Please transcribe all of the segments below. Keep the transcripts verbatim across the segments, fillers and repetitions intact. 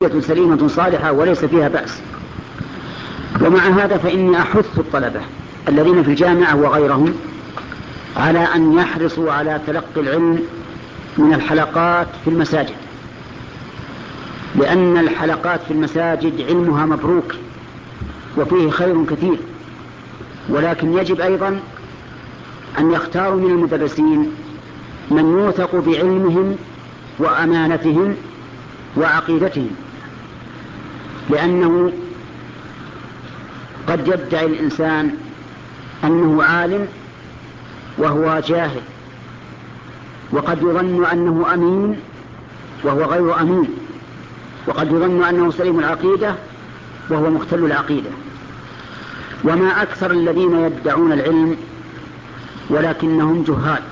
سليمة صالحة وليس فيها بأس. ومع هذا فإني أحث الطلبة الذين في الجامعة وغيرهم على أن يحرصوا على تلقي العلم من الحلقات في المساجد، لأن الحلقات في المساجد علمها مبروك وفيه خير كثير، ولكن يجب أيضا أن يختاروا من المدرسين من يوثق بعلمهم وأمانتهم وعقيدتهم، لأنه قد يدعي الإنسان أنه عالم وهو جاهل، وقد يظن أنه أمين وهو غير أمين، وقد يظن أنه سليم العقيدة وهو مختل العقيدة. وما أكثر الذين يدعون العلم ولكنهم جهال.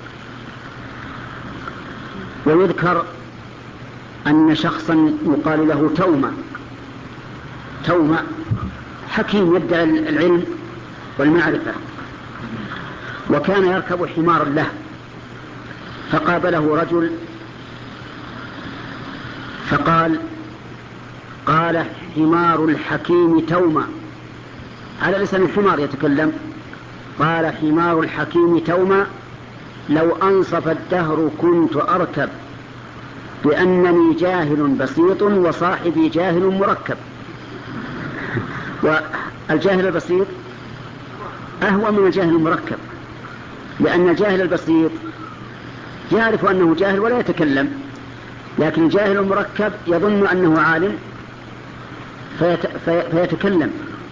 ويذكر أن شخصا يقال له تومة تومة حكيم يدعي العلم والمعرفة، وكان يركب حمارا له، فقابله رجل فقال قال حمار الحكيم تومة، على لسان الحمار يتكلم، قال حمار الحكيم تومة لو أنصف الدهر كنت أركب، بأنني جاهل بسيط وصاحبي جاهل مركب. والجاهل البسيط أهوى من الجاهل المركب، لأن الجاهل البسيط يعرف أنه جاهل ولا يتكلم، لكن الجاهل المركب يظن أنه عالم فيت... في... فيتكلم.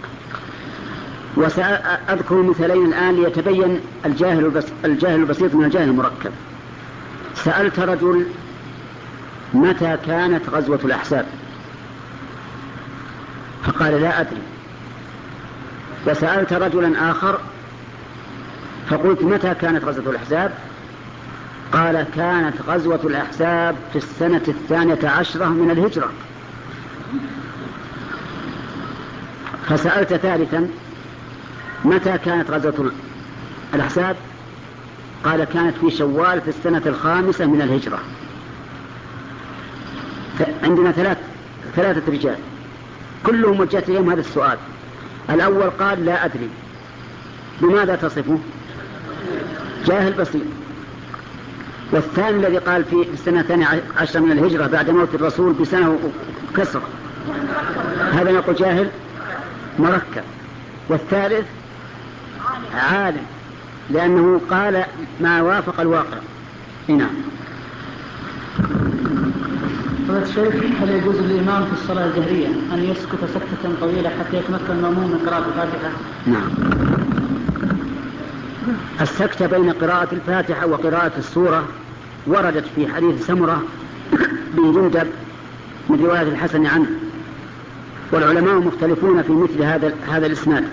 وسأذكر مثالين الآن ليتبين الجاهل, البس... الجاهل البسيط من الجاهل المركب. سألت رجل متى كانت غزوة الأحزاب؟ فقال لا أدري. وسألت رجلا آخر فقلت متى كانت غزوة الأحزاب؟ قال كانت غزوة الأحزاب في السنة الثانية عشرة من الهجرة. فسألت ثالثا متى كانت غزوة الأحزاب؟ قال كانت في شوال في السنة الخامسة من الهجرة. عندنا ثلاث ثلاثة رجال كلهم وجهت إليهم هذا السؤال. الأول قال لا أدري. بماذا تصفه؟ جاهل بسيط. والثاني الذي قال في السنة الثانية عشرة من الهجرة بعد موت الرسول بسنة كسر، هذا نقول جاهل مركب. والثالث عالم لأنه قال ما وافق الواقع. نعم. فضيلة الشيخ، هل يجوز للإمام في الصلاة الجهرية أن يسكت سكتة طويلة حتى يتمكن المأموم من قراءة الفاتحة؟ نعم. السكتة بين قراءة الفاتحة وقراءة السورة وردت في حديث سمرة بن جندب من رواية الحسن عنه، والعلماء مختلفون في مثل هذا هذا الإسناد.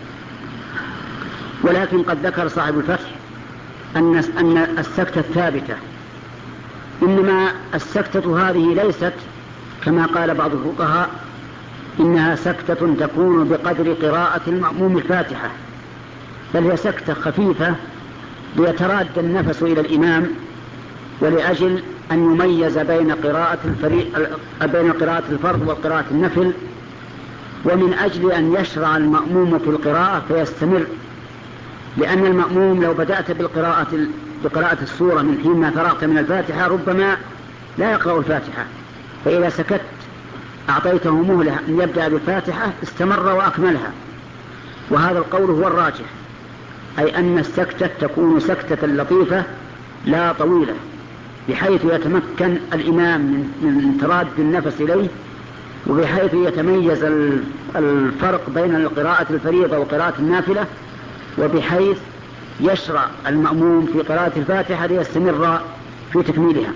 ولكن قد ذكر صاحب الفتح أن أن السكتة الثابتة، إنما السكتة هذه ليست كما قال بعض الفقهاء إنها سكتة تكون بقدر قراءة المأموم الفاتحة، بل هي سكتة خفيفة ليتراد النفس إلى الإمام، ولأجل أن يميز بين قراءة الفريق بين قراءة الفرض وقراءة النفل، ومن أجل أن يشرع المأموم في القراءة فيستمر. لأن المأموم لو بدأت بالقراءة بقراءة السورة من حين ما فرغت من الفاتحة ربما لا يقرأ الفاتحة، فإذا سكت أعطيته مهلة أن يبدأ بالفاتحة استمر وأكملها. وهذا القول هو الراجح، أي أن السكتة تكون سكتة لطيفة لا طويلة، بحيث يتمكن الإمام من تراد النفس إليه، وبحيث يتميز الفرق بين القراءة الفريضة وقراءة النافلة، وبحيث يشرع المأموم في قراءة الفاتحة ليستمر في تكميلها.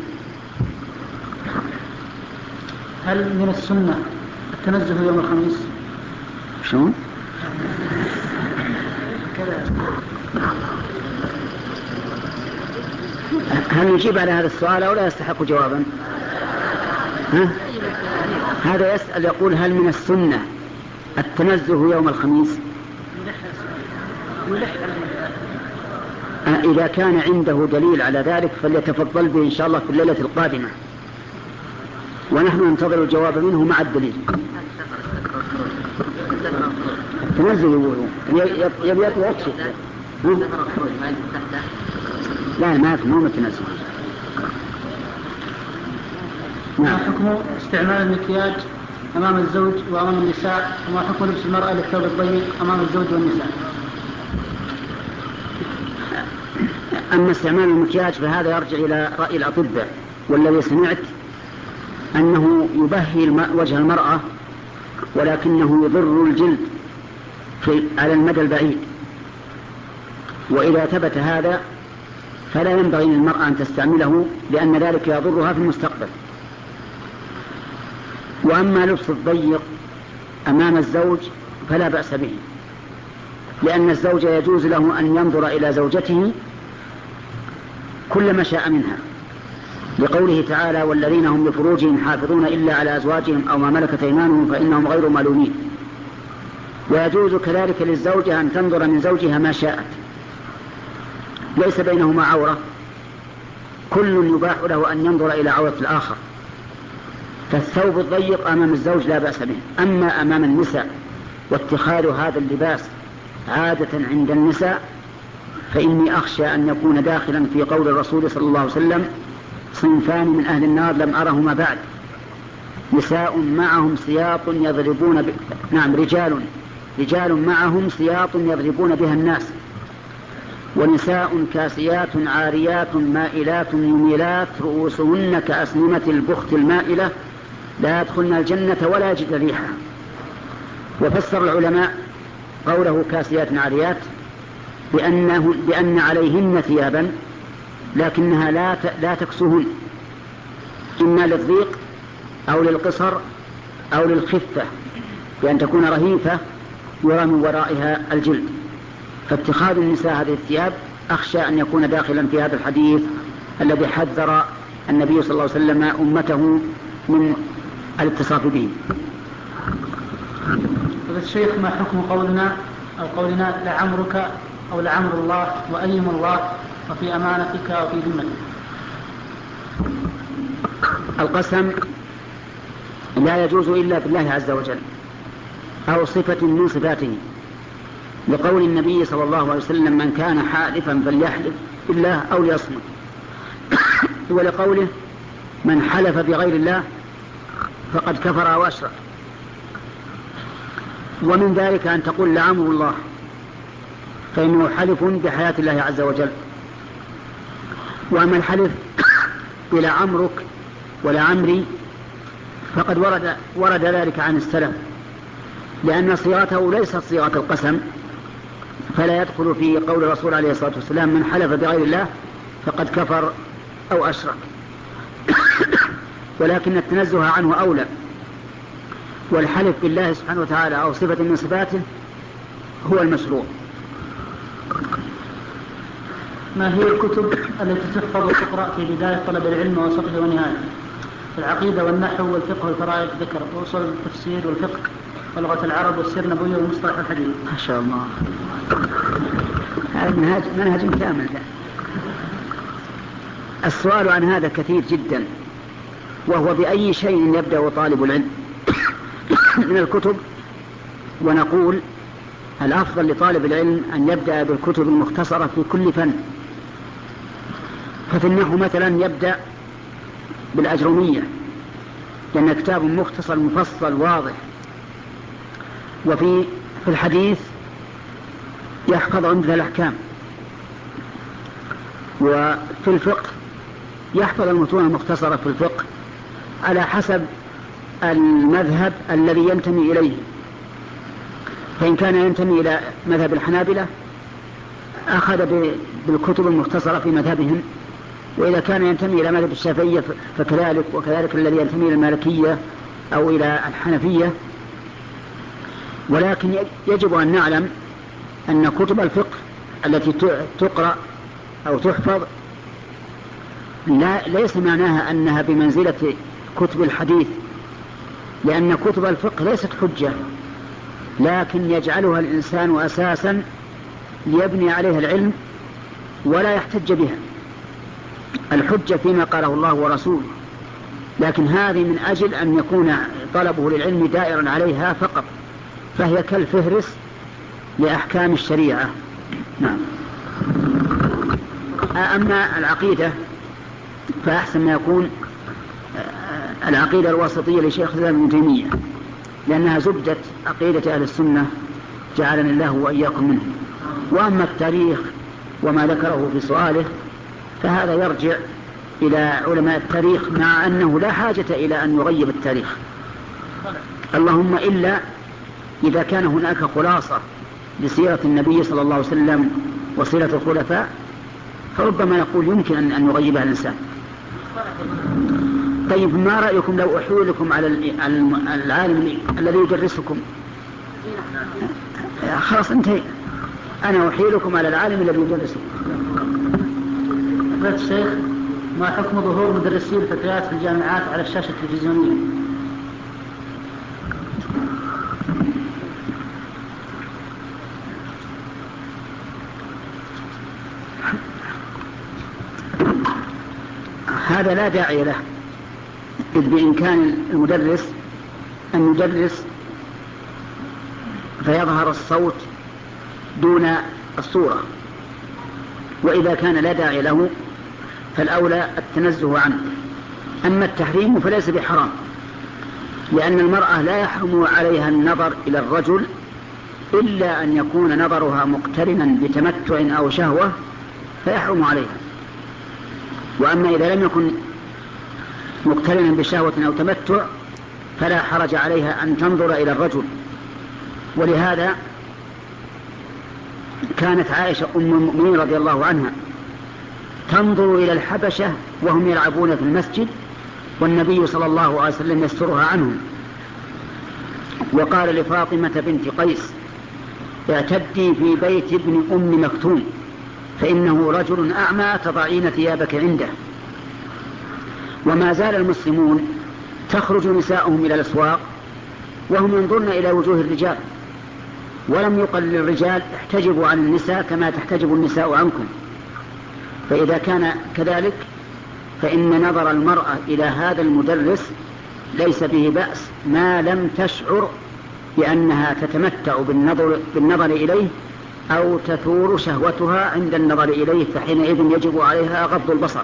هل من السنة التنزه يوم الخميس؟ شو؟ هل يجيب على هذا السؤال أو لا يستحق جوابا؟ ها؟ هذا يسأل يقول هل من السنة التنزه يوم الخميس؟ إذا كان عنده دليل على ذلك فليتفضل به إن شاء الله في الليلة القادمة. ونحن ننتظر الجواب منه مع الدليل. تنزل الوضوء يبي يطلع يكشف. لا ما في مو متنزل. ما حكم استعمال المكياج أمام الزوج وأمام النساء، وما حكم لبس المرأة للثوب الضيق أمام الزوج والنساء؟ أما استعمال المكياج فهذا يرجع إلى رأي الأطباء، والذي سمعت أنه يبهي وجه المرأة ولكنه يضر الجلد في على المدى البعيد، وإذا ثبت هذا فلا ينبغي للمرأة أن تستعمله لأن ذلك يضرها في المستقبل. وأما لبس الضيق أمام الزوج فلا بأس به، لأن الزوج يجوز له أن ينظر إلى زوجته كل ما شاء منها، لقوله تعالى: والذين هم لفروجهم حافظون إلا على أزواجهم أو ما ملكت أيمانهم فإنهم غير ملومين. ويجوز كذلك للزوجة أن تنظر من زوجها ما شاءت، ليس بينهما عورة، كل يباح له أن ينظر إلى عورة الآخر. فالثوب الضيق أمام الزوج لا بأس به. أما أمام النساء واتخاذ هذا اللباس عادة عند النساء فإني أخشى أن يكون داخلا في قول الرسول صلى الله عليه وسلم: صنفان من أهل النار لم أرهما بعد، نساء معهم سياط يضربون ب... نعم رجال رجال معهم سياط يضربون بها الناس، ونساء كاسيات عاريات مائلات يميلات رؤوسهن كأسنمة البخت المائلة لا يدخلن الجنة ولا يجد ريحها. وفسر العلماء قوله كاسيات عاريات بأنه بأن عليهن ثيابا لكنها لا لا تكسوهن، إما للضيق أو للقصر أو للخفة، بأن تكون رهيفة يرى من ورائها الجلد. فاتخاذ النساء هذه الثياب أخشى أن يكون داخلا في هذا الحديث الذي حذر النبي صلى الله عليه وسلم أمته من الاتصاف به. الشيخ ما حكم قولنا أو قولنا لعمرك أو لعمر الله وأيم الله وفي أمانتك وفي ذمتك؟ القسم لا يجوز إلا بالله عز وجل أو صفة من صفاته، لقول النبي صلى الله عليه وسلم: من كان حالفا فليحلف بالله أو ليصمت، ولقوله: من حلف بغير الله فقد كفر أو أشرك. ومن ذلك أن تقول لعمر الله، فإنه حلف بحياة الله عز وجل. وأما الحلف بلا عمرك ولا عمري فقد ورد, ورد ذلك عن السلف، لأن صيغته ليست صيغة القسم، فلا يدخل في قول الرسول عليه الصلاة والسلام: من حلف بغير الله فقد كفر أو أشرك. ولكن التنزه عنه أولى، والحلف بالله سبحانه وتعالى أو صفة من صفاته هو المشروع. ما هي الكتب التي تحفظ وتقرأ في بداية طلب العلم ووسطه ونهايته؟ في العقيدة والنحو والفقه والفرائض ذكر، وأصول التفسير والفقه ولغة العرب والسير النبوية ومصطلح الحديث. ما شاء الله، هذا منهج, منهج كامل ده. السؤال عن هذا كثير جدا، وهو بأي شيء يبدأ طالب العلم من الكتب. ونقول الأفضل لطالب العلم أن يبدأ بالكتب المختصرة في كل فن. ففي النحو مثلا يبدأ بالأجرمية، لأن كتاب مختصر مفصل واضح. وفي في الحديث يحفظ عمدة الأحكام. وفي الفقه يحفظ المتون المختصرة في الفقه على حسب المذهب الذي ينتمي إليه، فإن كان ينتمي إلى مذهب الحنابلة أخذ بالكتب المختصرة في مذهبهم، وإذا كان ينتمي إلى مذهب الشافعية فكذلك، وكذلك الذي ينتمي إلى المالكية أو إلى الحنفية. ولكن يجب أن نعلم أن كتب الفقه التي تقرأ أو تحفظ لا ليس معناها أنها بمنزلة كتب الحديث، لأن كتب الفقه ليست حجة، لكن يجعلها الإنسان أساسا ليبني عليها العلم ولا يحتج بها. الحجة فيما قاله الله ورسوله، لكن هذه من أجل أن يكون طلبه للعلم دائرا عليها فقط، فهي كالفهرس لأحكام الشريعة. نعم. أما العقيدة فأحسن ما يكون العقيدة الوسطية لشيخ الإسلام ابن تيمية، لأنها زبدة عقيدة أهل السنة جعلني الله وإياكم منهم. وأما التاريخ وما ذكره في سؤاله فهذا يرجع إلى علماء التاريخ، مع أنه لا حاجة إلى أن يغيب التاريخ، اللهم إلا إذا كان هناك خلاصة لسيرة النبي صلى الله عليه وسلم وسيرة الخلفاء فربما يقول يمكن أن يغيبها الإنسان. طيب ما رأيكم لو أحولكم على العالم الذي يدرسكم؟ خلاص انتهي، أنا أحيلكم على العالم الذي يدرسكم. قلت الشيخ ما حكم ظهور مدرسي الفتيات في الجامعات على الشاشة التلفزيونية؟ هذا لا داعي له، إذ بإمكان المدرس أن يدرس فيظهر الصوت دون الصورة، وإذا كان لا داعي له فالأولى التنزه عنه. أما التحريم فليس بحرام، لأن المرأة لا يحرم عليها النظر إلى الرجل إلا أن يكون نظرها مقترنا بتمتع أو شهوة فيحرم عليها. وأما إذا لم يكن مقترنا بشهوة أو تمتع فلا حرج عليها أن تنظر إلى الرجل. ولهذا كانت عائشة أم المؤمنين رضي الله عنها تنظر إلى الحبشة وهم يلعبون في المسجد والنبي صلى الله عليه وسلم يسترها عنهم، وقال لفاطمة بنت قيس اعتدي في بيت ابن أم مكتوم فإنه رجل أعمى تضعين ثيابك عنده. وما زال المسلمون تخرج نساؤهم إلى الأسواق وهم ينظرن إلى وجوه الرجال، ولم يقل للرجال احتجبوا عن النساء كما تحتجب النساء عنكم. فإذا كان كذلك فإن نظر المرأة إلى هذا المدرس ليس به بأس ما لم تشعر بأنها تتمتع بالنظر, بالنظر إليه أو تثور شهوتها عند النظر إليه، فحينئذ يجب عليها غض البصر.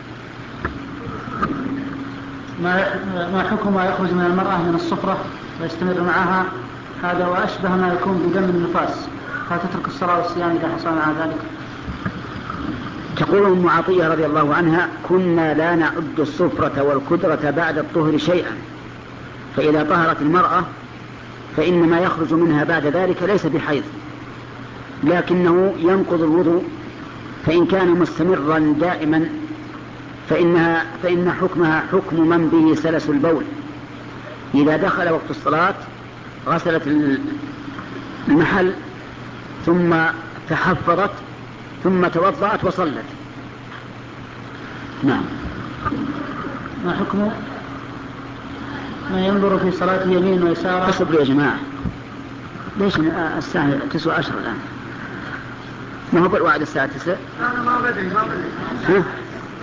ما حكم ما يخرج من المرأة من الصفرة ويستمر معها هذا وأشبه ما يكون بدم النفاس، هل تترك الصلاة والصيام إذا حصل مع ذلك؟ تقول أم عطية رضي الله عنها كنا لا نعد الصفرة والكدرة بعد الطهر شيئا، فإذا طهرت المرأة فإن ما يخرج منها بعد ذلك ليس بحيض لكنه ينقض الوضوء، فإن كان مستمرا دائما فإنها فإن حكمها حكم من به سلس البول. إذا دخل وقت الصلاة غسلت المحل ثم تحفظت ثم توضأت وصلت. نعم. ما حكم ما ينظر في صلاة يمين ويسار؟ اصبروا يا جماعة، ليش الساعة تسعة عشر الآن؟ ما هو بالوعد الساعة تسعة؟ أنا ما بدي ما بدي. ها؟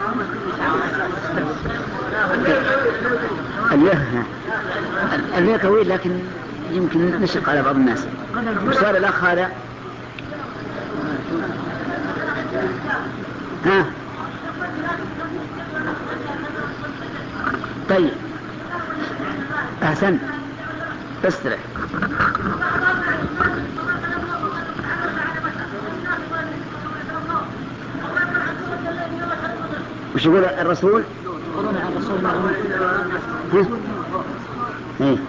الليل الليل طويل لكن يمكن نشق على بعض الناس. وسؤال الأخ هذا ها؟ طيب أحسن استرح. وش يقول الرسول؟ إيه؟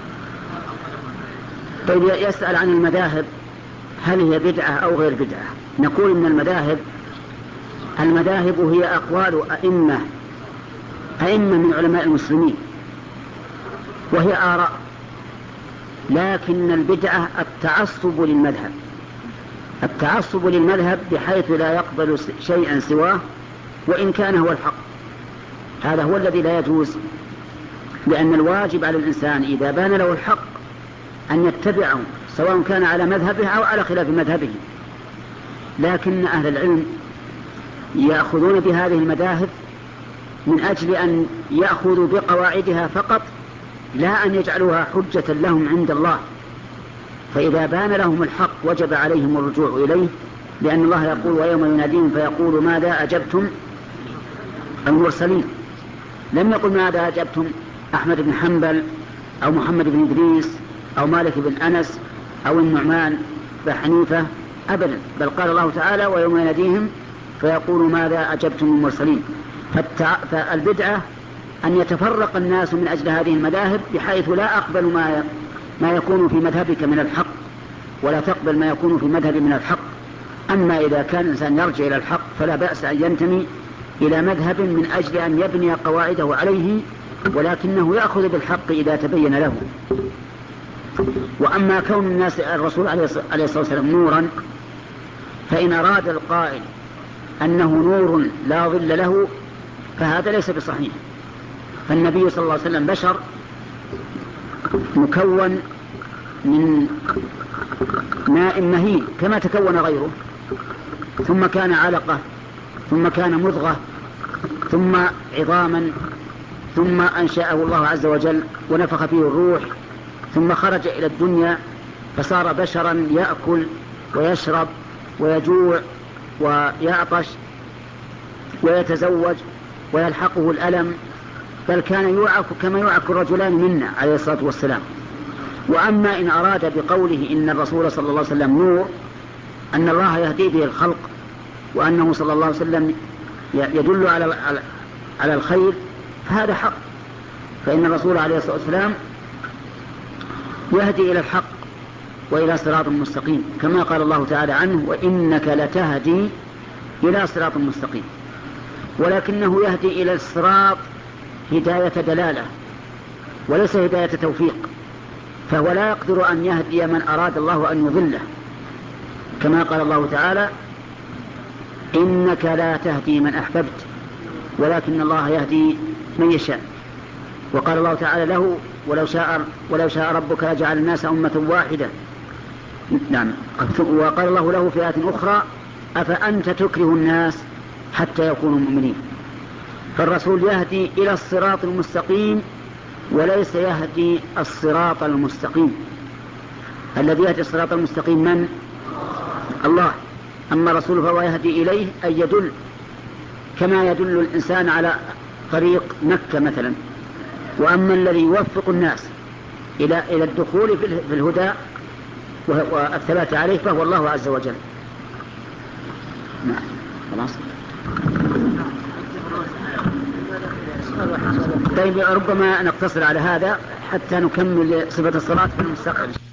طيب يسأل عن المذاهب هل هي بدعة أو غير بدعة؟ نقول إن المذاهب المذاهب هي أقوال أئمة أئمة من علماء المسلمين وهي آراء، لكن البدعة التعصب للمذهب التعصب للمذهب بحيث لا يقبل شيئا سواه وإن كان هو الحق، هذا هو الذي لا يجوز. لأن الواجب على الإنسان إذا بان له الحق أن يتبعه سواء كان على مذهبه أو على خلاف مذهبه. لكن أهل العلم يأخذون بهذه المذاهب من أجل أن يأخذوا بقواعدها فقط، لا أن يجعلوها حجة لهم عند الله. فإذا بان لهم الحق وجب عليهم الرجوع إليه، لأن الله يقول ويوم يناديهم فيقول ماذا أجبتم المرسلين. لم يقل ماذا أجبتم أحمد بن حنبل أو محمد بن إدريس أو مالك بن أنس أو النعمان بن حنيفة أبدا، بل قال الله تعالى ويوم يناديهم فيقول ماذا أجبتم المرسلين. فالبدعة أن يتفرق الناس من أجل هذه المذاهب، بحيث لا أقبل ما ما يكون في مذهبك من الحق ولا تقبل ما يكون في مذهب من الحق. أما إذا كان الإنسان يرجع إلى الحق فلا بأس أن ينتمي إلى مذهب من أجل أن يبني قواعده عليه، ولكنه يأخذ بالحق إذا تبين له. وأما كون الناس الرسول عليه الصلاة والسلام نورا، فإن أراد القائل أنه نور لا ظل له فهذا ليس بصحيح. فالنبي صلى الله عليه وسلم بشر مكون من ماء مهين كما تكون غيره، ثم كان علقة، ثم كان مضغة، ثم عظاما، ثم أنشأه الله عز وجل ونفخ فيه الروح، ثم خرج إلى الدنيا فصار بشرا يأكل ويشرب ويجوع ويعطش ويتزوج ويلحقه الألم، بل كان يوعك كما يوعك الرجلان منا عليه الصلاة والسلام. وأما إن أراد بقوله إن الرسول صلى الله عليه وسلم نور أن الله يهدي به الخلق، وأنه صلى الله عليه وسلم يدل على على الخير، فهذا حق. فإن الرسول عليه الصلاة والسلام يهدي إلى الحق وإلى صراط مستقيم، كما قال الله تعالى عنه وإنك لتهدي إلى صراط مستقيم، ولكنه يهدي إلى الصراط هداية دلالة وليس هداية توفيق، فهو لا يقدر أن يهدي من أراد الله أن يضله، كما قال الله تعالى إنك لا تهدي من أحببت ولكن الله يهدي من يشاء. وقال الله تعالى له ولو شاء, ولو شاء ربك لجعل الناس أمة واحدة. نعم. وقال الله له في آية أخرى أفأنت تكره الناس حتى يكونوا مؤمنين. فالرسول يهدي إلى الصراط المستقيم وليس يهدي الصراط المستقيم. الذي يهدي الصراط المستقيم من؟ الله. أما الرسول فهو يهدي إليه أي يدل، كما يدل الإنسان على طريق مكة مثلا. وأما الذي يوفق الناس إلى إلى الدخول في الهدى والثبات عليه فهو الله عز وجل. نعم. خلاص. طيب ربما نقتصر على هذا حتى نكمل صفة الصلاة في المستقبل.